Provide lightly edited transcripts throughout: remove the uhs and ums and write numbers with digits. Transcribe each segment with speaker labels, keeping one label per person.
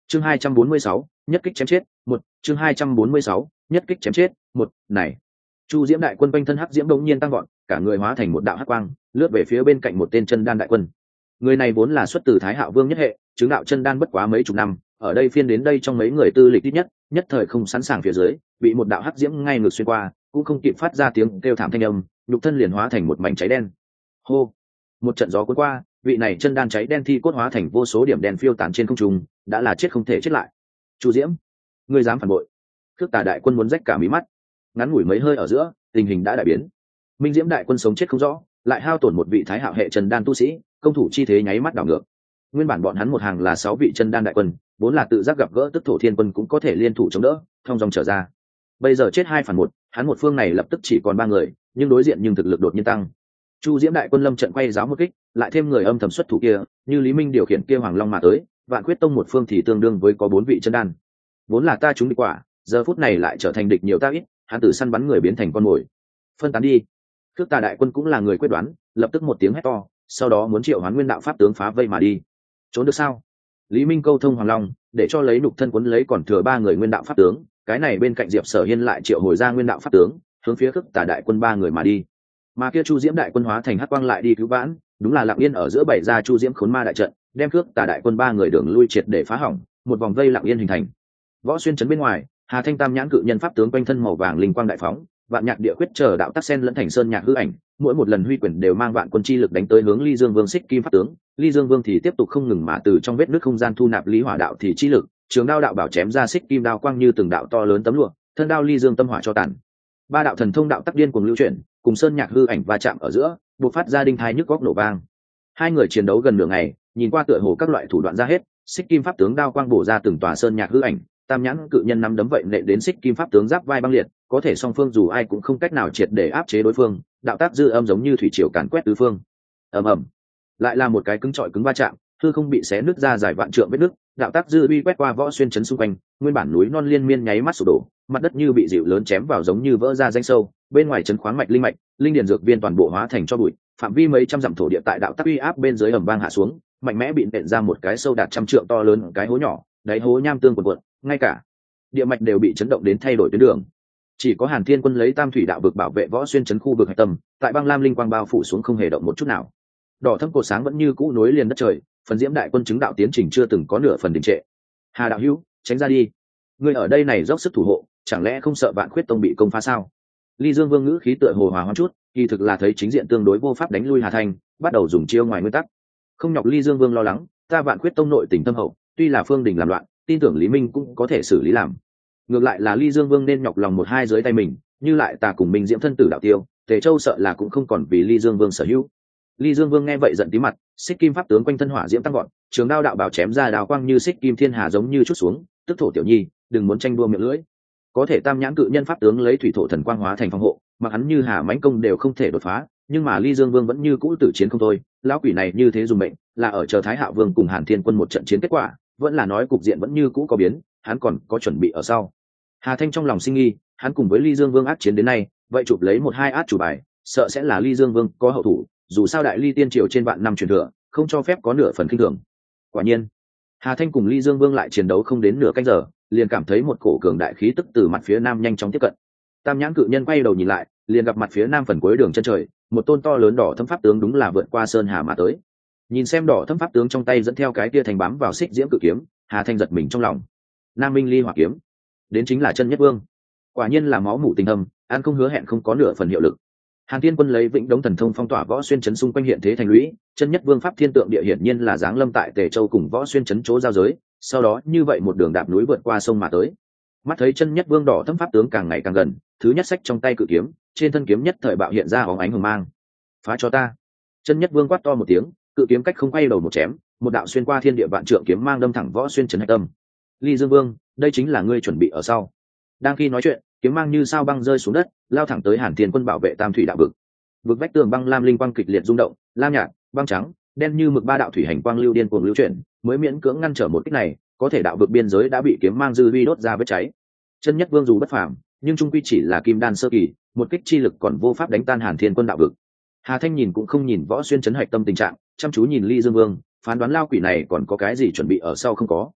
Speaker 1: chương 246, nhất kích chém chết một chương 246, nhất kích chém chết một này. Chu Diễm đại quân quanh thân hắc diễm đột nhiên tăng vọt, cả người hóa thành một đạo hắc quang, lướt về phía bên cạnh một tên chân đan đại quân. Người này vốn là xuất từ Thái Hạo Vương nhất hệ, chứng đạo chân đan bất quá mấy chục năm, ở đây phiên đến đây trong mấy người tư lịch ít nhất thời không sẵn sàng phía dưới, bị một đạo hắc diễm ngay ngược xuyên qua, cũng không kịp phát ra tiếng kêu thảm thanh âm, nhục thân liền hóa thành một mảnh cháy đen. Hô! Một trận gió cuốn qua, vị này chân đan cháy đen thi cốt hóa thành vô số điểm đen phiêu tán trên không trung, đã là chết không thể chết lại. Chu Diễm, ngươi dám phản bội? Khước Tà đại quân muốn rách cả mí mắt. Ngắn ngủi mấy hơi ở giữa, tình hình đã đại biến. Minh Diễm đại quân sống chết không rõ, lại hao tổn một vị Thái Hạo hệ chân đan tu sĩ, công thủ chi thế nháy mắt đảo ngược. Nguyên bản bọn hắn một hàng là 6 vị chân đan đại quân, vốn là tự giác gặp gỡ tức thổ thiên quân cũng có thể liên thủ chống đỡ, thông dòng trở ra. Bây giờ chết 2 phản 1, hắn một phương này lập tức chỉ còn 3 người, nhưng đối diện nhưng thực lực đột nhiên tăng. Chu Diễm đại quân lâm trận quay giáo một kích, lại thêm người âm thầm xuất thủ kia, như Lý Minh điều khiển kia Hoàng Long mà tới, Vạn Quyết Tông một phương thì tương đương với có 4 vị chân đan. Vốn là ta trúng địch quả, giờ phút này lại trở thành địch nhiều ta ít, hắn tử săn bắn người biến thành con mồi. Phân tán đi. Khước Tà đại quân cũng là người quyết đoán, lập tức một tiếng hét to, sau đó muốn triệu Hoán Nguyên đạo pháp tướng phá vây mà đi. Trốn được sao? Lý Minh câu thông Hoàng Long, để cho lấy nục thân quấn lấy còn thừa 3 người Nguyên đạo pháp tướng, cái này bên cạnh Diệp Sở Hiên lại triệu hồi ra Nguyên đạo pháp tướng, hướng phía Khước Tà đại quân 3 người mà đi. Mà kia Chu Diễm đại quân hóa thành hắc quang lại đi cứu vãn, đúng là Lặng Yên ở giữa bày ra Chu Diễm khốn ma đại trận, đem Khước Tà đại quân 3 người đường lui triệt để phá hỏng, một vòng vây Lặng Yên hình thành. Võ xuyên trấn bên ngoài, Hà Thanh Tam nhãn cự nhân pháp tướng quanh thân màu vàng linh quang đại phóng, vạn nhạc địa quyết chờ đạo tác sen lẫn thành sơn nhạc hư ảnh, mỗi một lần huy quyền đều mang vạn quân chi lực đánh tới hướng Ly Dương Vương xích kim pháp tướng. Ly Dương Vương thì tiếp tục không ngừng mà từ trong vết nứt không gian thu nạp lý hỏa đạo thì chi lực, trường đao đạo bảo chém ra xích kim đao quang như từng đạo to lớn tấm lụa, thân đao Ly Dương tâm hỏa cho tàn. 3 đạo thần thông đạo tắc điên cuồng lưu chuyển, cùng sơn nhạc hư ảnh va chạm ở giữa, bộc phát ra đinh thai nhức góc nổ vang. Hai người chiến đấu gần nửa ngày, nhìn qua tựa hồ các loại thủ đoạn ra hết, xích kim pháp tướng đao quang bổ ra từng tòa sơn nhạc hư ảnh, tam nhãn cự nhân nắm đấm vậy nện đến xích kim pháp tướng giáp vai băng liệt, có thể song phương dù ai cũng không cách nào triệt để áp chế đối phương, đạo tác dư âm giống như thủy triều càn quét tứ phương. Ầm ầm, lại là một cái cứng trọi cứng va chạm, hư không bị xé nứt ra dài vạn trượng vết nứt, đạo tác dư uy quét qua võ xuyên trấn xung quanh, nguyên bản núi non liên miên nháy mắt sụp đổ, mặt đất như bị dịu lớn chém vào giống như vỡ ra rãnh sâu, bên ngoài trấn khoáng mạch linh điền dược viên toàn bộ hóa thành cho bụi, phạm vi mấy trăm dặm thổ địa tại đạo tác uy áp bên dưới ầm vang hạ xuống, mạnh mẽ bị nện ra một cái sâu đạt trăm trượng to lớn cái hố nhỏ, đáy hố nham tương cuộn cuộn, ngay cả địa mạch đều bị chấn động đến thay đổi tuyến đường. Chỉ có Hàn Thiên quân lấy Tam thủy đạo vực bảo vệ võ xuyên trấn khu vực hạch tâm, tại băng lam linh quang bao phủ xuống không hề động một chút nào. Đỏ thâm cột sáng vẫn như cũ nối liền đất trời, phần diễm đại quân chứng đạo tiến trình chưa từng có nửa phần đình trệ. Hà đạo hữu, tránh ra đi, ngươi ở đây này dốc sức thủ hộ, chẳng lẽ không sợ Vạn Khuyết Tông bị công phá sao? Ly Dương Vương ngữ khí tựa hồ hòa hoãn chút, kỳ thực là thấy chính diện tương đối vô pháp đánh lui Hà Thanh, bắt đầu dùng chiêu ngoài nguyên tắc. Không nhọc Ly Dương Vương lo lắng, ta Vạn Khuyết Tông nội tình thâm hậu, tuy là phương đình làm loạn, tin tưởng Lý Minh cũng có thể xử lý làm. Ngược lại là Ly Dương Vương nên nhọc lòng một hai dưới tay mình, như lại ta cùng mình diễm thân tử đạo tiêu, Tề Châu sợ là cũng không còn vì Ly Dương Vương sở hữu. Ly Dương Vương nghe vậy giận tí mặt, xích kim pháp tướng quanh thân hỏa diễm tăng gọn, trường đao đạo bảo chém ra đào quang như xích kim thiên hà giống như chút xuống, tức thổ tiểu nhi, đừng muốn tranh đua miệng lưỡi. Có thể tam nhãn cự nhân pháp tướng lấy thủy thổ thần quang hóa thành phòng hộ, mà hắn như hà mãnh công đều không thể đột phá, nhưng mà Ly Dương Vương vẫn như cũ tử chiến không thôi. Lão quỷ này như thế dùng mệnh, là ở chờ Thái Hạo Vương cùng Hàn Thiên quân một trận chiến kết quả, vẫn là nói cục diện vẫn như cũ có biến, hắn còn có chuẩn bị ở sau. Hà Thanh trong lòng sinh nghi, hắn cùng với Ly Dương Vương ác chiến đến nay, vậy chụp lấy một hai át chủ bài, sợ sẽ là Ly Dương Vương có hậu thủ, dù sao đại ly tiên triều trên vạn năm truyền thừa, không cho phép có nửa phần khinh thường. Quả nhiên, Hà Thanh cùng Ly Dương Vương lại chiến đấu không đến nửa canh giờ, liền cảm thấy một cổ cường đại khí tức từ mặt phía nam nhanh chóng tiếp cận. Tam nhãn cự nhân quay đầu nhìn lại, liền gặp mặt phía nam phần cuối đường chân trời, một tôn to lớn đỏ thâm pháp tướng đúng là vượt qua sơn hà mà tới. Nhìn xem đỏ thâm pháp tướng trong tay dẫn theo cái tia thành bám vào xích diễm cự kiếm, Hà Thanh giật mình trong lòng. Nam Minh Ly Hỏa kiếm, đến chính là chân nhất vương. Quả nhiên là máu mủ tình thâm, an không hứa hẹn không có nửa phần hiệu lực. Hàn Thiên quân lấy Vĩnh Đống thần thông phong tỏa võ xuyên trấn xung quanh hiện thế thành lũy, chân nhất vương pháp thiên tượng địa hiển nhiên là giáng lâm tại Tề Châu cùng võ xuyên trấn chỗ giao giới, sau đó như vậy một đường đạp núi vượt qua sông mà tới. Mắt thấy chân nhất vương đỏ thâm pháp tướng càng ngày càng gần, thứ nhất sách trong tay cự kiếm, trên thân kiếm nhất thời bạo hiện ra óng ánh hừng mang. Phá cho ta! Chân nhất vương quát to một tiếng, cự kiếm cách không quay đầu một chém, một đạo xuyên qua thiên địa vạn trượng kiếm mang đâm thẳng võ xuyên trấn hạch tâm. Ly Dương Vương, đây chính là ngươi chuẩn bị ở sau. Đang khi nói chuyện, kiếm mang như sao băng rơi xuống đất, lao thẳng tới Hàn Thiên quân bảo vệ Tam thủy đạo vực. Vực vách tường băng lam linh quang kịch liệt rung động, lam nhạt, băng trắng, đen như mực 3 đạo thủy hành quang lưu điên cuồng lưu chuyển, mới miễn cưỡng ngăn trở một kích này, có thể đạo vực biên giới đã bị kiếm mang dư uy đốt ra vết cháy. Chân nhất vương dù bất phàm, nhưng trung quy chỉ là kim đan sơ kỳ, một kích chi lực còn vô pháp đánh tan Hàn Thiên quân đạo vực. Hà Thanh nhìn cũng không nhìn võ xuyên trấn hạch tâm tình trạng, chăm chú nhìn Ly Dương Vương, phán đoán lao quỷ này còn có cái gì chuẩn bị ở sau không có.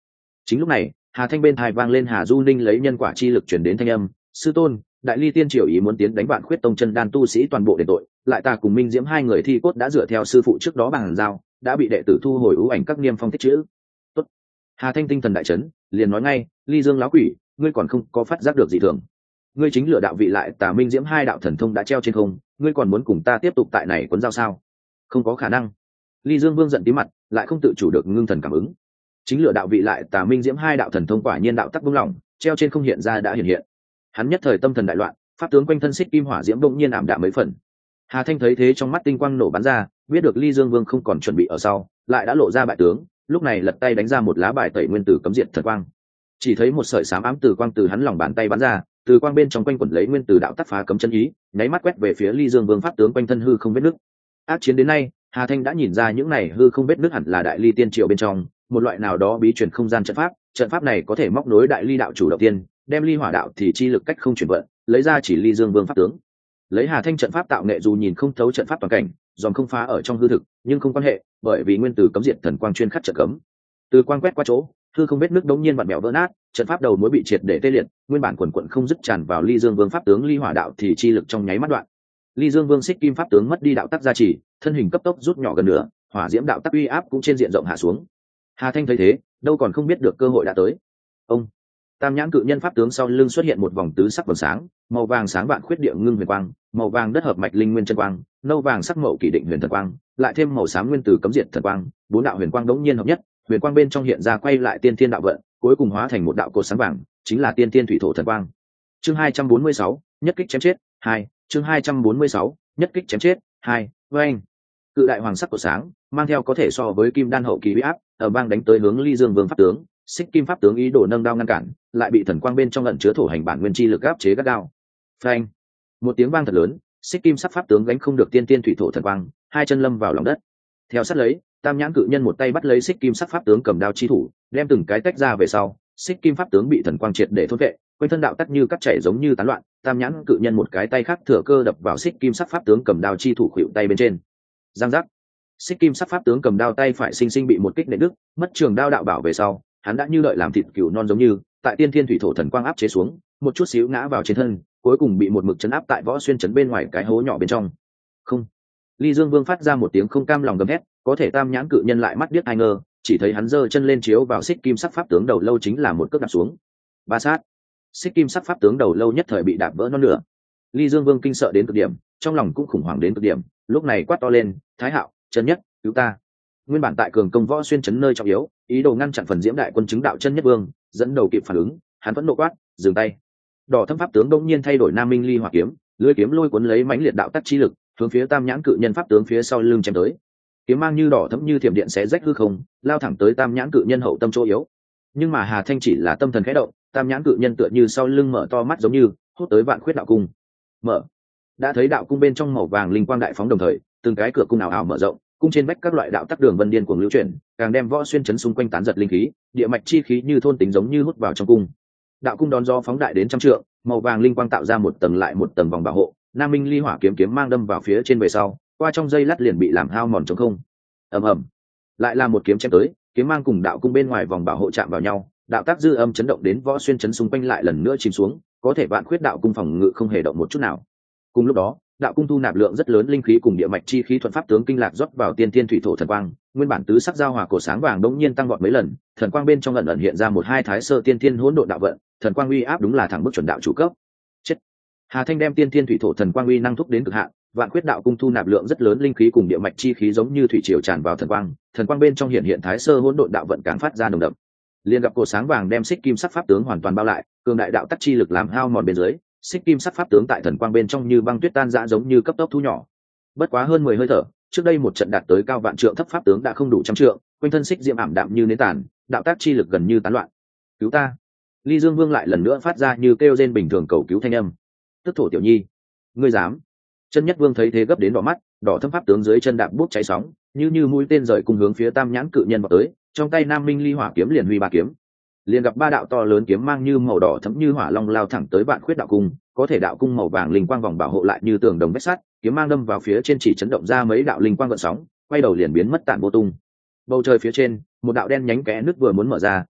Speaker 1: Chính lúc này, Hà Thanh bên tai vang lên Hà Du Ninh lấy nhân quả chi lực truyền đến thanh âm, sư tôn, đại ly tiên triều ý muốn tiến đánh Vạn Khuyết tông chân đan tu sĩ toàn bộ đền tội, lại ta cùng Minh Diễm hai người thi cốt đã dựa theo sư phụ trước đó bằng giao, đã bị đệ tử thu hồi ưu ảnh các niêm phong tích chữ. Tốt. Hà Thanh tinh thần đại chấn, liền nói ngay, Ly Dương lão quỷ, ngươi còn không có phát giác được gì thường. Ngươi chính lựa đạo vị lại tà Minh Diễm hai đạo thần thông đã treo trên không, ngươi còn muốn cùng ta tiếp tục tại này quấn giao sao? Không có khả năng. Ly Dương Vương giận tí mặt, lại không tự chủ được ngưng thần cảm ứng. Chính lựa đạo vị lại tà Minh Diễm hai đạo thần thông quả nhiên đạo tắc buông lỏng, treo trên không hiện ra đã hiện. Hắn nhất thời tâm thần đại loạn, pháp tướng quanh thân xích kim hỏa diễm bỗng nhiên ảm đạm mấy phần. Hà Thanh thấy thế trong mắt tinh quang nổ bắn ra, biết được Ly Dương Vương không còn chuẩn bị ở sau, lại đã lộ ra bại tướng, lúc này lật tay đánh ra một lá bài tẩy nguyên tử cấm diệt thần quang. Chỉ thấy một sợi xám ám từ quang từ hắn lòng bàn tay bắn ra, từ quang bên trong quanh quẩn lấy nguyên tử đạo tắc phá cấm chân ý, nháy mắt quét về phía Ly Dương Vương pháp tướng quanh thân hư không vết nứt. Ác chiến đến nay, Hà Thanh đã nhìn ra những này hư không vết nứt hẳn là đại ly tiên triều bên trong một loại nào đó bí truyền không gian trận pháp này có thể móc nối đại ly đạo chủ đầu tiên, đem ly hỏa đạo thì chi lực cách không chuyển vận, lấy ra chỉ Ly Dương Vương pháp tướng. Lấy Hà Thanh trận pháp tạo nghệ dù nhìn không thấu trận pháp toàn cảnh, dòm không phá ở trong hư thực, nhưng không quan hệ, bởi vì nguyên tử cấm diệt thần quang chuyên khắc trận cấm. Từ quang quét qua chỗ, hư không vết nứt đống nhiên vặn bèo vỡ nát, trận pháp đầu mối bị triệt để tê liệt, nguyên bản quần quần không dứt tràn vào Ly Dương Vương pháp tướng ly hỏa đạo thì chi lực trong nháy mắt đoạn. Ly Dương Vương xích kim pháp tướng mất đi đạo tắc gia trì, thân hình cấp tốc rút nhỏ gần nửa, hỏa diễm đạo tắc uy áp cũng trên diện rộng hạ xuống. Hà Thanh thấy thế, đâu còn không biết được cơ hội đã tới. Ông Tam nhãn cự nhân pháp tướng sau lưng xuất hiện một vòng tứ sắc vầng sáng, màu vàng sáng vạn khuyết địa ngưng huyền quang, màu vàng đất hợp mạch linh nguyên chân quang, nâu vàng sắc mậu kỳ định huyền thần quang, lại thêm màu xám nguyên tử cấm diệt thần quang, bốn đạo huyền quang đống nhiên hợp nhất, huyền quang bên trong hiện ra quay lại tiên thiên đạo vận, cuối cùng hóa thành một đạo cột sáng vàng, chính là tiên thiên thủy thổ thần quang. Chương 246, nhất kích chém chết 2, chương 246, nhất kích chém chết 2, oeng. Cự đại hoàng sắc của sáng, mang theo có thể so với kim đan hậu kỳ uy áp, ở bang đánh tới hướng Ly Dương Vương pháp tướng, xích kim pháp tướng ý đồ nâng đao ngăn cản, lại bị thần quang bên trong ẩn chứa thổ hành bản nguyên chi lực áp chế gắt gao. Phanh! Một tiếng vang thật lớn, xích kim sắc pháp tướng gánh không được tiên tiên thủy thổ thần quang, hai chân lâm vào lòng đất. Theo sát lấy, Tam nhãn cự nhân một tay bắt lấy xích kim sắc pháp tướng cầm đao chi thủ, đem từng cái tách ra về sau, xích kim pháp tướng bị thần quang triệt để thôn vệ, quanh thân đạo tắc như cắt chảy giống như tán loạn. Tam nhãn cự nhân một cái tay khác thừa cơ đập vào xích kim sắc pháp tướng cầm đao chi thủ khuỷu tay bên trên. Giang giác! Xích kim sắc pháp tướng cầm đao tay phải sinh sinh bị một kích nện đứt, mất trường đao đạo bảo về sau, hắn đã như đợi làm thịt cừu non giống như, tại tiên thiên thủy thổ thần quang áp chế xuống, một chút xíu ngã vào trên thân, cuối cùng bị một mực chấn áp tại võ xuyên chấn bên ngoài cái hố nhỏ bên trong. Không! Ly Dương Vương phát ra một tiếng không cam lòng gầm hét, có thể Tam nhãn cự nhân lại mắt điếc ai ngơ, chỉ thấy hắn giơ chân lên chiếu vào xích kim sắc pháp tướng đầu lâu chính là một cước đạp xuống. Ba sát! Xích kim sắc pháp tướng đầu lâu nhất thời bị đạp vỡ non nửa. Ly Dương Vương kinh sợ đến cực điểm, trong lòng cũng khủng hoảng đến cực điểm, lúc này quát to lên, Thái Hạo, chân nhất, cứu ta! Nguyên bản tại cường công võ xuyên chấn nơi trọng yếu, ý đồ ngăn chặn phần diễm đại quân chứng đạo chân nhất vương, dẫn đầu kịp phản ứng, hắn vẫn nộ quát, dừng tay. Đỏ thâm pháp tướng đông nhiên thay đổi nam minh ly hỏa kiếm, lưỡi kiếm lôi cuốn lấy mãnh liệt đạo tắc chi lực, hướng phía Tam nhãn cự nhân pháp tướng phía sau lưng chém tới. Kiếm mang như đỏ thẫm như thiểm điện xé rách hư không, lao thẳng tới Tam nhãn cự nhân hậu tâm chỗ yếu. Nhưng mà Hà Thanh chỉ là tâm thần khẽ động, Tam nhãn cự nhân tựa như sau lưng mở to mắt giống như hút tới vạn khuyết đạo cung. Mở. Đã thấy đạo cung bên trong màu vàng linh quang đại phóng đồng thời, từng cái cửa cung ảo ảo mở rộng, cung trên vách các loại đạo tắc đường vân điên cuồng lưu chuyển, càng đem võ xuyên chấn xung quanh tán giật linh khí, địa mạch chi khí như thôn tính giống như hút vào trong cung. Đạo cung đón gió phóng đại đến trăm trượng, màu vàng linh quang tạo ra một tầng lại một tầng vòng bảo hộ, nam minh ly hỏa kiếm mang đâm vào phía trên về sau, qua trong dây lát liền bị làm hao mòn trống không. Ầm ầm, lại là một kiếm chém tới, kiếm mang cùng đạo cung bên ngoài vòng bảo hộ chạm vào nhau, đạo tác dư âm chấn động đến võ xuyên chấn xung quanh lại lần nữa chìm xuống, có thể vạn khuyết đạo cung phòng ngự không hề động một chút nào. Cùng lúc đó, đạo cung thu nạp lượng rất lớn linh khí cùng địa mạch chi khí thuận pháp tướng kinh lạc rót vào tiên thiên thủy thổ thần quang, nguyên bản tứ sắc giao hòa cổ sáng vàng đống nhiên tăng vọt mấy lần, thần quang bên trong ẩn ẩn hiện ra một hai thái sơ tiên thiên hỗn độn đạo vận, thần quang uy áp đúng là thẳng bước chuẩn đạo chủ cấp. Chết. Hà Thanh đem tiên thiên thủy thổ thần quang uy năng thúc đến cực hạn, vạn khuyết đạo cung thu nạp lượng rất lớn linh khí cùng địa mạch chi khí giống như thủy triều tràn vào thần quang bên trong hiện thái sơ hỗn độn đạo vận càng phát ra nồng đậm. Liên gặp cổ sáng vàng đem xích kim sắc pháp tướng hoàn toàn bao lại, cường đại đạo tắc chi lực làm hao mòn bên dưới, xích kim sắc pháp tướng tại thần quang bên trong như băng tuyết tan rã giống như cấp tốc thu nhỏ. Bất quá hơn 10 hơi thở, trước đây một trận đạt tới cao vạn trượng thấp pháp tướng đã không đủ trăm trượng, quanh thân xích diễm ảm đạm như nến tàn, đạo tác chi lực gần như tán loạn. Cứu ta! Ly Dương Vương lại lần nữa phát ra như kêu rên bình thường cầu cứu thanh âm. Tức thổ tiểu nhi, ngươi dám? Chân nhất vương thấy thế gấp đến đỏ mắt, đỏ thâm pháp tướng dưới chân đạp bút cháy sóng, như mũi tên rời cùng hướng phía Tam nhãn cự nhân vào tới, trong tay nam minh ly hỏa kiếm liền huy ba kiếm. Liền gặp ba đạo to lớn kiếm mang như màu đỏ thẫm như hỏa long lao thẳng tới vạn khuyết đạo cung, có thể đạo cung màu vàng linh quang vòng bảo hộ lại như tường đồng vách sắt, kiếm mang đâm vào phía trên chỉ chấn động ra mấy đạo linh quang gợn sóng, quay đầu liền biến mất tản vô tung. Bầu trời phía trên, một đạo đen nhánh kẽ nước vừa muốn mở ra,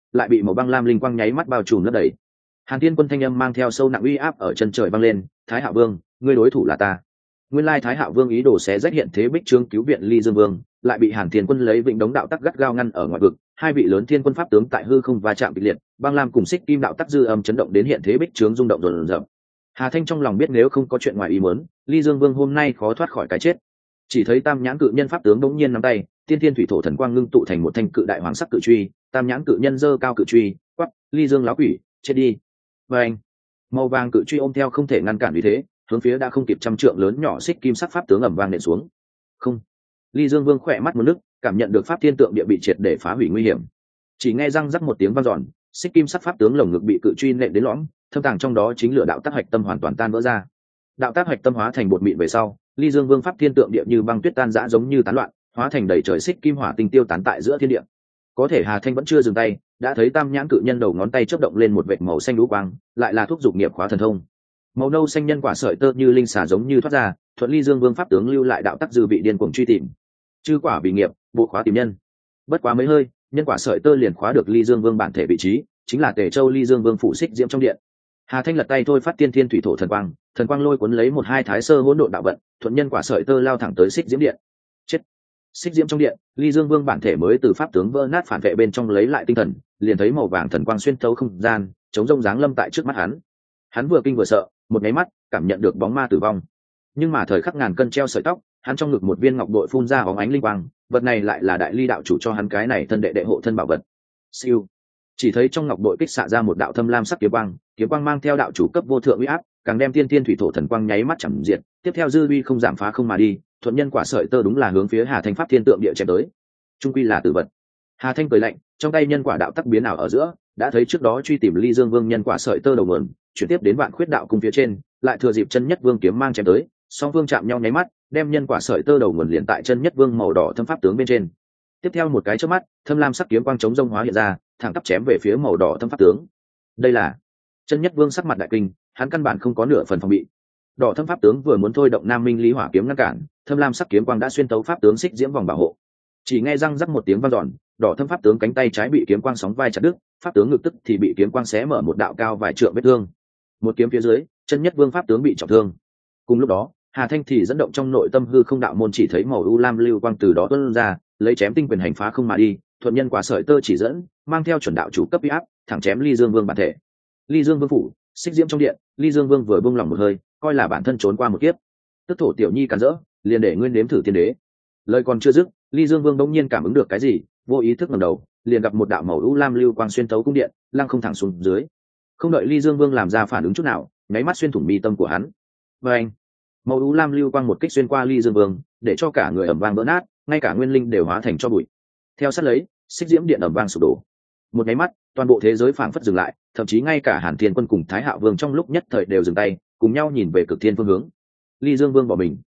Speaker 1: lại bị màu băng lam linh quang nháy mắt bao trùm lấp đầy. Hàn Thiên Quân thanh âm mang theo sâu nặng uy áp ở chân trời vang lên, Thái Hạo Vương, ngươi đối thủ là ta. Nguyên lai Thái Hạo Vương ý đồ xé rách hiện thế bích trướng cứu viện Ly Dương Vương, lại bị Hàn Thiên Quân lấy vịnh đống đạo tắc gắt gao ngăn ở ngoại vực. Hai vị lớn thiên quân pháp tướng tại hư không va chạm kịch liệt, băng lam cùng xích kim đạo tắc dư âm chấn động đến hiện thế bích trướng rung động rồn rập. Hà Thanh trong lòng biết nếu không có chuyện ngoài ý muốn, Ly Dương Vương hôm nay khó thoát khỏi cái chết. Chỉ thấy tam nhãn cự nhân pháp tướng bỗng nhiên nắm tay, tiên thiên thủy thổ thần quang ngưng tụ thành một thanh cự đại hoàng sắc cự truy, tam nhãn cự nhân giơ cao cự truy, quát, Ly Dương láo quỷ, chết đi. Và anh, màu vàng cự truy ôm theo không thể ngăn cản vì thế, hướng phía đã không kịp trăm trượng lớn nhỏ xích kim sắc pháp tướng ầm vang nện xuống. Không. Ly Dương Vương khỏe mắt một nước, cảm nhận được pháp thiên tượng địa bị triệt để phá hủy nguy hiểm. Chỉ nghe răng rắc một tiếng vang dọn, xích kim sắc pháp tướng lồng ngực bị cự truy nện đến lõm, thâm tàng trong đó chính lửa đạo tác hạch tâm hoàn toàn tan vỡ ra. Đạo tác hạch tâm hóa thành bột mịn về sau, Ly Dương Vương pháp thiên tượng địa như băng tuyết tan rã giống như tán loạn, hóa thành đầy trời xích kim hỏa tinh tiêu tán tại giữa thiên địa. Có thể Hà Thanh vẫn chưa dừng tay, đã thấy tam nhãn cự nhân đầu ngón tay chớp động lên một vệt màu xanh lũ quang, lại là thuốc dục nghiệp khóa thần thông. Màu nâu xanh nhân quả sợi tơ như linh xà giống như thoát ra, thuận Ly Dương Vương pháp tướng lưu lại đạo tắc dư vị điên cuồng truy tìm. Chư quả vì nghiệp, bộ khóa tìm nhân. Bất quá mấy hơi, nhân quả sợi tơ liền khóa được Ly Dương Vương bản thể vị trí, chính là Tề Châu Ly Dương Vương phụ xích diễm trong điện. Hà Thanh lật tay thôi phát tiên thiên thủy thổ thần quang lôi cuốn lấy một hai thái sơ hỗn độn đạo vận, thuận nhân quả sợi tơ lao thẳng tới xích diễm điện. Chết! Xích diễm trong điện, Ly Dương Vương bản thể mới từ pháp tướng vỡ nát phản vệ bên trong lấy lại tinh thần, liền thấy màu vàng thần quang xuyên thấu không gian, chống rông giáng lâm tại trước mắt hắn. Hắn vừa kinh vừa sợ, một cái mắt cảm nhận được bóng ma tử vong. Nhưng mà thời khắc ngàn cân treo sợi tóc, hắn trong ngực một viên ngọc bội phun ra óng ánh linh quang, vật này lại là đại ly đạo chủ cho hắn cái này thân đệ đệ hộ thân bảo vật. Siêu. Chỉ thấy trong ngọc bội kích xạ ra một đạo thâm lam sắc kiếm quang mang theo đạo chủ cấp vô thượng uy áp, càng đem tiên thiên thủy thổ thần quang nháy mắt chẳng diệt, tiếp theo dư uy không giảm phá không mà đi, thuận nhân quả sợi tơ đúng là hướng phía Hà Thanh pháp thiên tượng địa chém tới. Trung quy là tử vật. Hà Thanh cười lạnh, trong tay nhân quả đạo tắc biến ảo ở giữa, đã thấy trước đó truy tìm Ly Dương Vương nhân quả sợi tơ đầu nguồn, chuyển tiếp đến Vạn Khuyết đạo cung phía trên, lại thừa dịp chân nhất vương kiếm mang chém tới, song vương chạm nhau nháy mắt, đem nhân quả sợi tơ đầu nguồn liền tại chân nhất vương màu đỏ thâm pháp tướng bên trên. Tiếp theo một cái chớp mắt, thâm lam sắc kiếm quang chống rông hóa hiện ra, thẳng tắp chém về phía màu đỏ thâm pháp tướng. Đây là chân nhất vương sắc mặt đại kinh, hắn căn bản không có nửa phần phòng bị. Đỏ thâm pháp tướng vừa muốn thôi động Nam Minh Lý Hỏa kiếm ngăn cản, thâm lam sắc kiếm quang đã xuyên tấu pháp tướng xích diễm vòng bảo hộ. Chỉ nghe răng rắc một tiếng vang dọn, đỏ thâm pháp tướng cánh tay trái bị kiếm quang sóng vai chặt đứt, pháp tướng ngực tức thì bị kiếm quang xé mở một đạo cao vài trượng vết thương. Một kiếm phía dưới, chân nhất vương pháp tướng bị trọng thương. Cùng lúc đó, Hà Thanh thì dẫn động trong nội tâm hư không đạo môn chỉ thấy màu u lam lưu quang từ đó tuôn ra, lấy chém tinh quyền hành phá không mà đi, thuận nhân quả sợi tơ chỉ dẫn, mang theo chuẩn đạo chủ cấp uy áp, thẳng chém Ly Dương Vương bản thể. Ly Dương Vương phủ, xích diễm trong điện, Ly Dương Vương vừa buông lòng một hơi, coi là bản thân trốn qua một kiếp. Tức thổ tiểu nhi cản rỡ, liền để nguyên nếm thử tiên đế. Lời còn chưa dứt, Ly Dương Vương đống nhiên cảm ứng được cái gì, vô ý thức ngẩng đầu, liền gặp một đạo màu u lam lưu quang xuyên thấu cung điện, lăng không thẳng xuống dưới. Không đợi Ly Dương Vương làm ra phản ứng chút nào, nháy mắt xuyên thủng mi tâm của hắn. Và anh, màu u lam lưu quang một kích xuyên qua Ly Dương Vương, để cho cả người ầm vang vỡ nát, ngay cả nguyên linh đều hóa thành tro bụi. Theo sát lấy, xích diễm điện ầm vang sụp đổ. Một nháy mắt, toàn bộ thế giới phảng phất dừng lại, thậm chí ngay cả Hàn Thiên Quân cùng Thái Hạo Vương trong lúc nhất thời đều dừng tay, cùng nhau nhìn về cực thiên phương hướng. Ly Dương Vương bỏ mình,